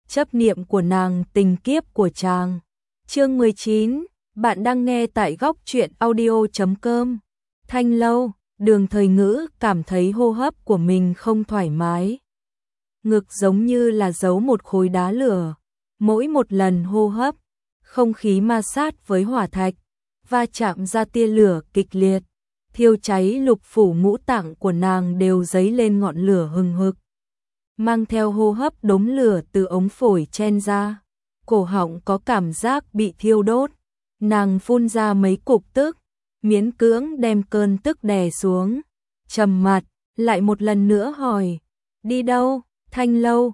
chấp niệm của nàng, tình kiếp của chàng. Chương 19, bạn đang nghe tại góc truyện audio.com. Thanh lâu, Đường Thời Ngữ cảm thấy hô hấp của mình không thoải mái. Ngực giống như là giấu một khối đá lửa. Mỗi một lần hô hấp, không khí ma sát với hỏa thạch, va chạm ra tia lửa kịch liệt, thiêu cháy lục phủ ngũ tạng của nàng đều dấy lên ngọn lửa hừng hực. Mang theo hô hấp đốm lửa từ ống phổi chen ra, cổ họng có cảm giác bị thiêu đốt. Nàng phun ra mấy cục tức, miễn cưỡng đem cơn tức đè xuống, trầm mặt, lại một lần nữa hỏi, đi đâu? Thanh lâu,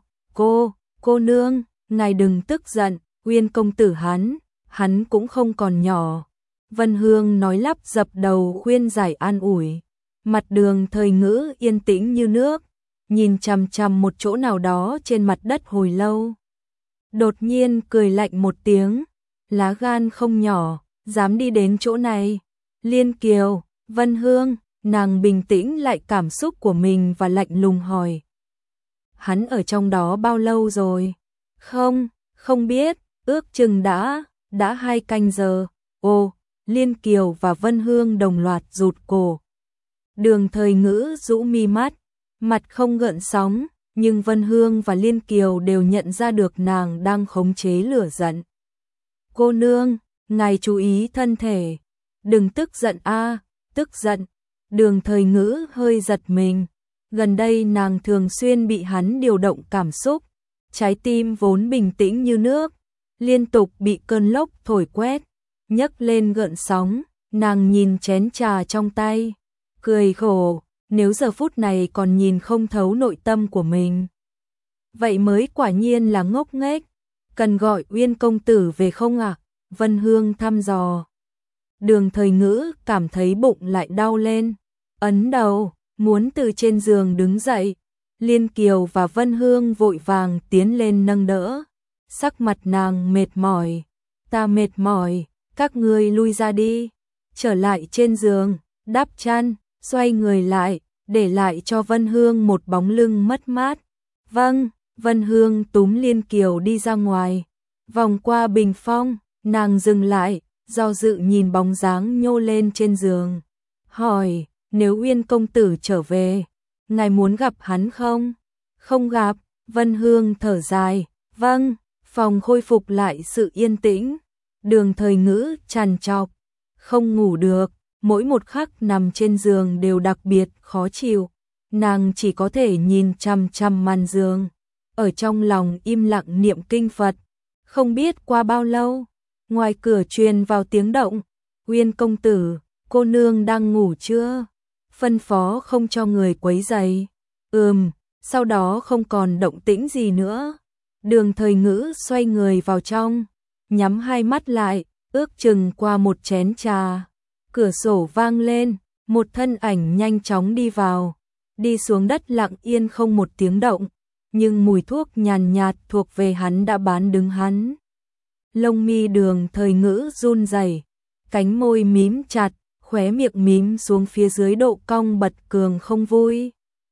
cô nương, ngài đừng tức giận, Uyên công tử hắn cũng không còn nhỏ. Vân Hương nói lắp dập đầu khuyên giải an ủi. Mặt Đường Thời Ngữ yên tĩnh như nước, nhìn chằm chằm một chỗ nào đó trên mặt đất hồi lâu. Đột nhiên cười lạnh một tiếng, lá gan không nhỏ, dám đi đến chỗ này. Liên Kiều, Vân Hương, nàng bình tĩnh lại cảm xúc của mình và lạnh lùng hỏi. Hắn ở trong đó bao lâu rồi? Không biết, ước chừng đã 2 canh giờ. Ồ, Liên Kiều và Vân Hương đồng loạt rụt cổ. Đường Thời Ngữ rũ mi mắt, mặt không gợn sóng, nhưng Vân Hương và Liên Kiều đều nhận ra được nàng đang khống chế lửa giận. Cô nương, ngài chú ý thân thể, đừng tức giận tức giận. Đường Thời Ngữ hơi giật mình, gần đây nàng thường xuyên bị hắn điều động cảm xúc, trái tim vốn bình tĩnh như nước, liên tục bị cơn lốc thổi quét, nhấc lên gợn sóng. Nàng nhìn chén trà trong tay, cười khổ, nếu giờ phút này còn nhìn không thấu nội tâm của mình, vậy mới quả nhiên là ngốc nghếch. Cần gọi Uyên công tử về không ạ? Vân Hương thăm dò. Đường Thời Ngữ cảm thấy bụng lại đau lên, ấn đầu, muốn từ trên giường đứng dậy. Liên Kiều và Vân Hương vội vàng tiến lên nâng đỡ. Sắc mặt nàng mệt mỏi. Ta mệt mỏi, các ngươi lui ra đi. Trở lại trên giường, đắp chăn, xoay người lại, để lại cho Vân Hương một bóng lưng mất mát. Vâng, Vân Hương túm Liên Kiều đi ra ngoài. Vòng qua bình phong, nàng dừng lại, do dự nhìn bóng dáng nhô lên trên giường. Hỏi, nếu Uyên công tử trở về, ngài muốn gặp hắn không? Không gặp. Vân Hương thở dài. Vâng. Phòng khôi phục lại sự yên tĩnh. Đường Thời Ngữ trằn trọc, không ngủ được, mỗi một khắc nằm trên giường đều đặc biệt khó chịu. Nàng chỉ có thể nhìn chằm chằm màn giường, ở trong lòng im lặng niệm kinh Phật. Không biết qua bao lâu, ngoài cửa truyền vào tiếng động. Uyên công tử, cô nương đang ngủ chưa? Phân phó không cho người quấy rầy. Sau đó không còn động tĩnh gì nữa. Đường Thời Ngữ xoay người vào trong, nhắm hai mắt lại, ước chừng qua một chén trà. Cửa sổ vang lên, một thân ảnh nhanh chóng đi vào, đi xuống đất lặng yên không một tiếng động, nhưng mùi thuốc nhàn nhạt thuộc về hắn đã bán đứng hắn. Lông mi Đường Thời Ngữ run rẩy, cánh môi mím chặt, khóe miệng mím xuống phía dưới độ cong bật cường không vui.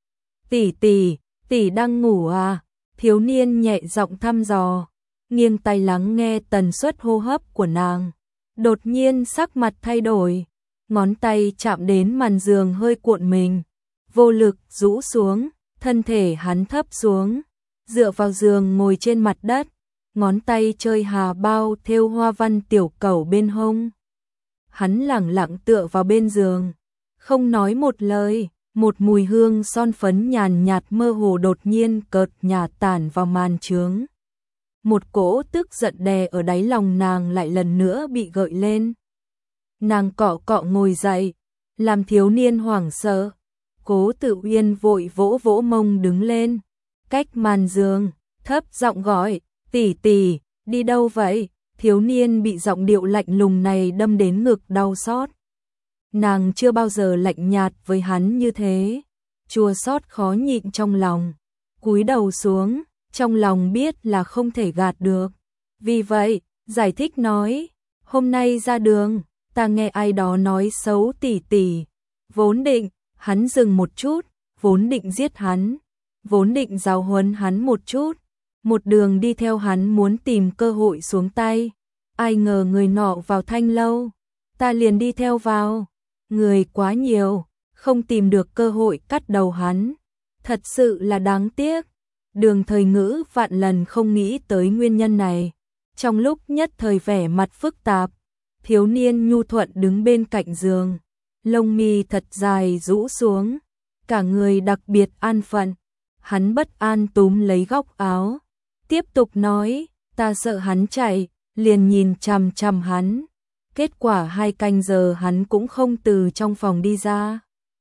Tỷ đang ngủ à? Thiếu niên nhẹ giọng thăm dò, nghiêng tai lắng nghe tần suất hô hấp của nàng. Đột nhiên sắc mặt thay đổi, ngón tay chạm đến màn giường hơi cuộn mình, vô lực rũ xuống, thân thể hắn thấp xuống, dựa vào giường ngồi trên mặt đất, ngón tay chơi hà bao thêu hoa văn tiểu cẩu bên hông. Hắn lẳng lặng tựa vào bên giường, không nói một lời. Một mùi hương son phấn nhàn nhạt mơ hồ đột nhiên cợt nhả tản vào màn trướng. Một cỗ tức giận đè ở đáy lòng nàng lại lần nữa bị gợi lên. Nàng cọ cọ ngồi dậy, làm thiếu niên hoảng sợ. Cố Tự Uyên vội vỗ vỗ mông đứng lên, cách màn giường, thấp giọng gọi, tỷ, đi đâu vậy? Thiếu niên bị giọng điệu lạnh lùng này đâm đến ngực đau xót. Nàng chưa bao giờ lạnh nhạt với hắn như thế, chua xót khó nhịn trong lòng, cúi đầu xuống, trong lòng biết là không thể gạt được. Vì vậy, giải thích nói, hôm nay ra đường, ta nghe ai đó nói xấu tỷ. Hắn dừng một chút, vốn định giết hắn, vốn định giáo huấn hắn một chút, một đường đi theo hắn muốn tìm cơ hội xuống tay. Ai ngờ người nọ vào Thanh lâu, ta liền đi theo vào. Người quá nhiều, không tìm được cơ hội cắt đầu hắn. Thật sự là đáng tiếc. Đường Thời Ngữ vạn lần không nghĩ tới nguyên nhân này. Trong lúc nhất thời vẻ mặt phức tạp, thiếu niên nhu thuận đứng bên cạnh giường, lông mi thật dài rũ xuống, cả người đặc biệt an phận. Hắn bất an túm lấy góc áo, tiếp tục nói, ta sợ hắn chạy, liền nhìn chằm chằm hắn. Kết quả 2 canh giờ hắn cũng không từ trong phòng đi ra.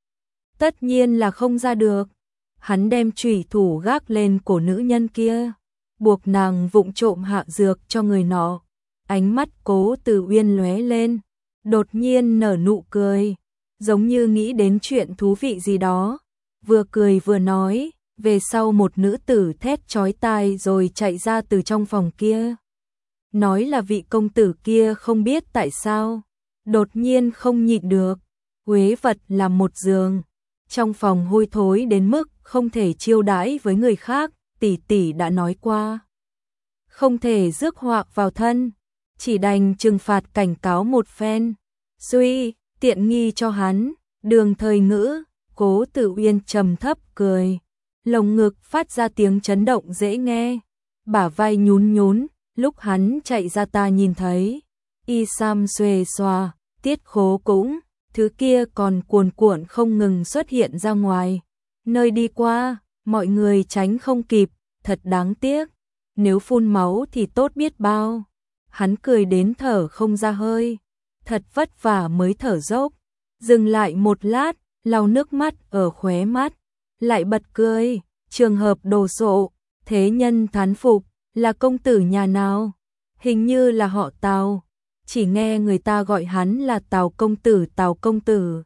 Tất nhiên là không ra được. Hắn đem chủy thủ gác lên cổ nữ nhân kia, buộc nàng vụng trộm hạ dược cho người nọ. Ánh mắt Cố Tử Uyên lóe lên, đột nhiên nở nụ cười, giống như nghĩ đến chuyện thú vị gì đó. Vừa cười vừa nói, về sau một nữ tử thét chói tai rồi chạy ra từ trong phòng kia. Nói là vị công tử kia không biết tại sao, đột nhiên không nhịn được, uế vật làm một giường. Trong phòng hôi thối đến mức không thể chiêu đãi với người khác, tỷ tỷ đã nói qua. Không thể rước họa vào thân, chỉ đành trừng phạt cảnh cáo một phen. Duy, tiện nghi cho hắn. Đường Thời Ngữ, Cố Tử Uyên trầm thấp cười, lồng ngực phát ra tiếng chấn động dễ nghe, bả vai nhún nhún. Lúc hắn chạy ra ta nhìn thấy, y sam xuề xòa, tiết khố cũng, thứ kia còn cuồn cuộn không ngừng xuất hiện ra ngoài. Nơi đi qua, mọi người tránh không kịp, thật đáng tiếc. Nếu phun máu thì tốt biết bao. Hắn cười đến thở không ra hơi, thật vất vả mới thở dốc. Dừng lại một lát, lau nước mắt ở khóe mắt, lại bật cười, trường hợp đồ sộ. Thế nhân thán phục, là công tử nhà nào? Hình như là họ Tào, chỉ nghe người ta gọi hắn là Tào công tử, Tào công tử.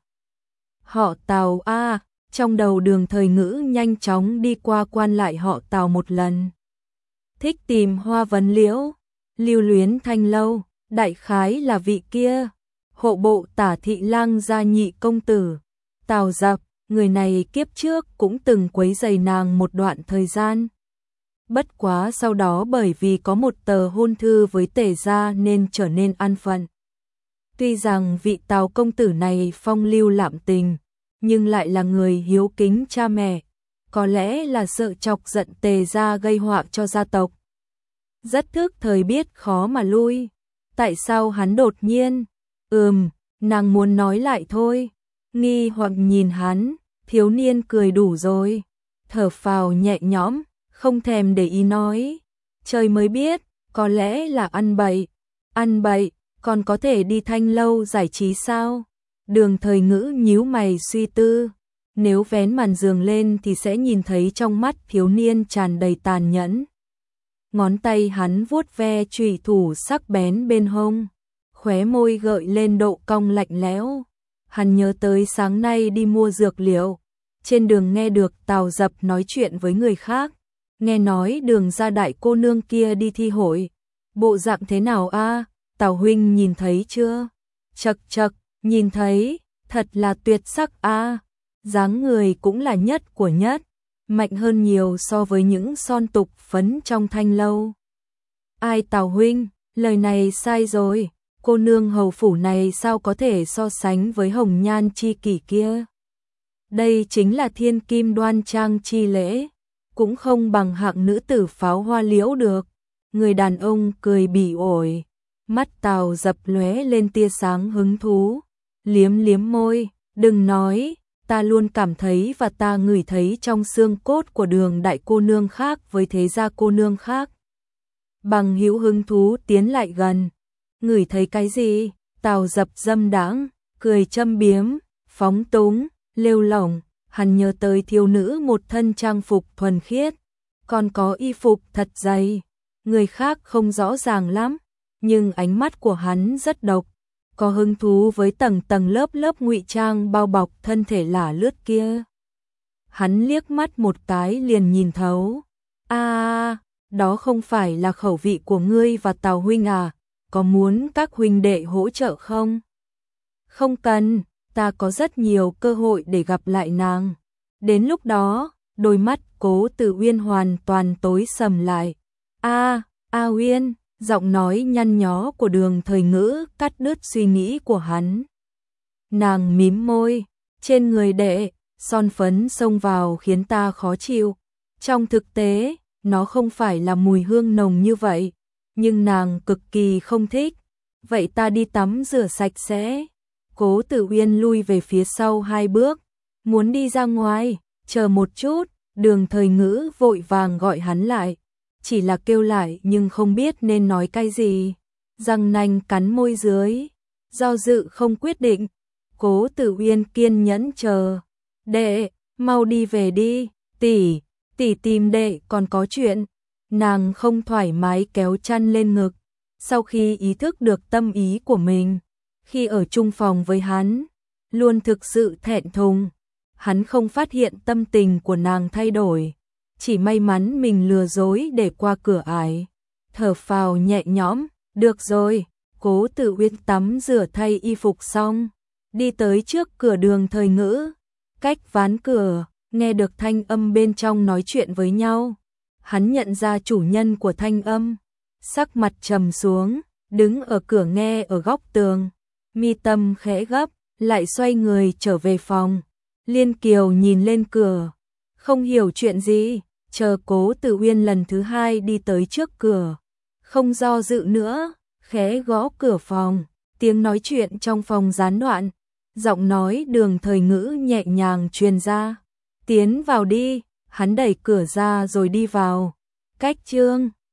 Họ Tào a, trong đầu Đường Thời Ngữ nhanh chóng đi qua quan lại họ Tào một lần. Thích tìm hoa vấn liễu, lưu luyến Thanh lâu, đại khái là vị kia. Hộ bộ Tả thị lang gia nhị công tử, Tào Dập, người này kiếp trước cũng từng quấy rầy nàng một đoạn thời gian. Bất quá sau đó bởi vì có một tờ hôn thư với Tề gia nên trở nên an phận. Tuy rằng vị Tào công tử này phong lưu lạm tình, nhưng lại là người hiếu kính cha mẹ, có lẽ là sợ chọc giận Tề gia gây họa cho gia tộc. Rất thức thời biết khó mà lui. Tại sao hắn đột nhiên? Nàng muốn nói lại thôi. Nghi hoặc nhìn hắn, thiếu niên cười đủ rồi, thở phào nhẹ nhõm, không thèm để ý nói. Trời mới biết, có lẽ là ăn bậy, còn có thể đi Thanh lâu giải trí sao? Đường Thời Ngữ nhíu mày suy tư, nếu vén màn giường lên thì sẽ nhìn thấy trong mắt thiếu niên tràn đầy tàn nhẫn. Ngón tay hắn vuốt ve chủy thủ sắc bén bên hông, khóe môi gợi lên độ cong lạnh lẽo. Hắn nhớ tới sáng nay đi mua dược liệu, trên đường nghe được Tào Dập nói chuyện với người khác, nghe nói Đường gia đại cô nương kia đi thi hội, bộ dạng thế nào a? Tào huynh nhìn thấy chưa? Chậc chậc, nhìn thấy, thật là tuyệt sắc a. Dáng người cũng là nhất của nhất, mạnh hơn nhiều so với những son tục phấn trong Thanh lâu. Ai Tào huynh, lời này sai rồi, cô nương hầu phủ này sao có thể so sánh với hồng nhan chi kỷ kia. Đây chính là thiên kim đoan trang chi lễ, cũng không bằng hạng nữ tử pháo hoa liễu được. Người đàn ông cười bỉ ổi, mắt Tào Dập lóe lên tia sáng hứng thú, liếm liếm môi, đừng nói, ta luôn cảm thấy và ta ngửi thấy trong xương cốt của Đường đại cô nương khác với Thế gia cô nương khác. Bằng hữu hứng thú tiến lại gần. Ngửi thấy cái gì? Tào Dập dâm đãng, cười châm biếm, phóng túng, lêu lỏng. Hắn nhớ tới thiếu nữ một thân trang phục thuần khiết, còn có y phục thật dày. Người khác không rõ ràng lắm, nhưng ánh mắt của hắn rất độc, có hứng thú với tầng tầng lớp lớp ngụy trang bao bọc thân thể lả lướt kia. Hắn liếc mắt một cái liền nhìn thấu. Đó không phải là khẩu vị của ngươi và Tào huynh à? Có muốn các huynh đệ hỗ trợ không? Không cần, ta có rất nhiều cơ hội để gặp lại nàng. Đến lúc đó, đôi mắt Cố Tử Uyên hoàn toàn tối sầm lại, A Uyên, giọng nói nhăn nhó của Đường Thời Ngữ cắt đứt suy nghĩ của hắn. Nàng mím môi, trên người đệ, son phấn xông vào khiến ta khó chịu. Trong thực tế, nó không phải là mùi hương nồng như vậy, nhưng nàng cực kỳ không thích. Vậy ta đi tắm rửa sạch sẽ. Cố Tử Uyên lui về phía sau 2 bước, muốn đi ra ngoài, chờ một chút, Đường Thời Ngữ vội vàng gọi hắn lại. Chỉ là kêu lại nhưng không biết nên nói cái gì. Răng nanh cắn môi dưới, do dự không quyết định. Cố Tử Uyên kiên nhẫn chờ. Đệ, mau đi về đi, tỷ tìm đệ còn có chuyện. Nàng không thoải mái kéo chăn lên ngực. Sau khi ý thức được tâm ý của mình, khi ở chung phòng với hắn, luôn thực sự thẹn thùng. Hắn không phát hiện tâm tình của nàng thay đổi. Chỉ may mắn mình lừa dối để qua cửa ải. Thở phào nhẹ nhõm, được rồi. Cố Tử Uyên tắm rửa thay y phục xong, đi tới trước cửa Đường Thời Ngữ. Cách ván cửa, nghe được thanh âm bên trong nói chuyện với nhau. Hắn nhận ra chủ nhân của thanh âm, sắc mặt trầm xuống, đứng ở cửa nghe ở góc tường. Mi tâm khẽ gấp, lại xoay người trở về phòng. Liên Kiều nhìn lên cửa, không hiểu chuyện gì, chờ Cố Tử Uyên lần thứ 2 đi tới trước cửa. Không do dự nữa, khẽ gõ cửa phòng, tiếng nói chuyện trong phòng gián đoạn. Giọng nói Đường Thời Ngữ nhẹ nhàng truyền ra. Tiến vào đi, hắn đẩy cửa ra rồi đi vào. Cách chương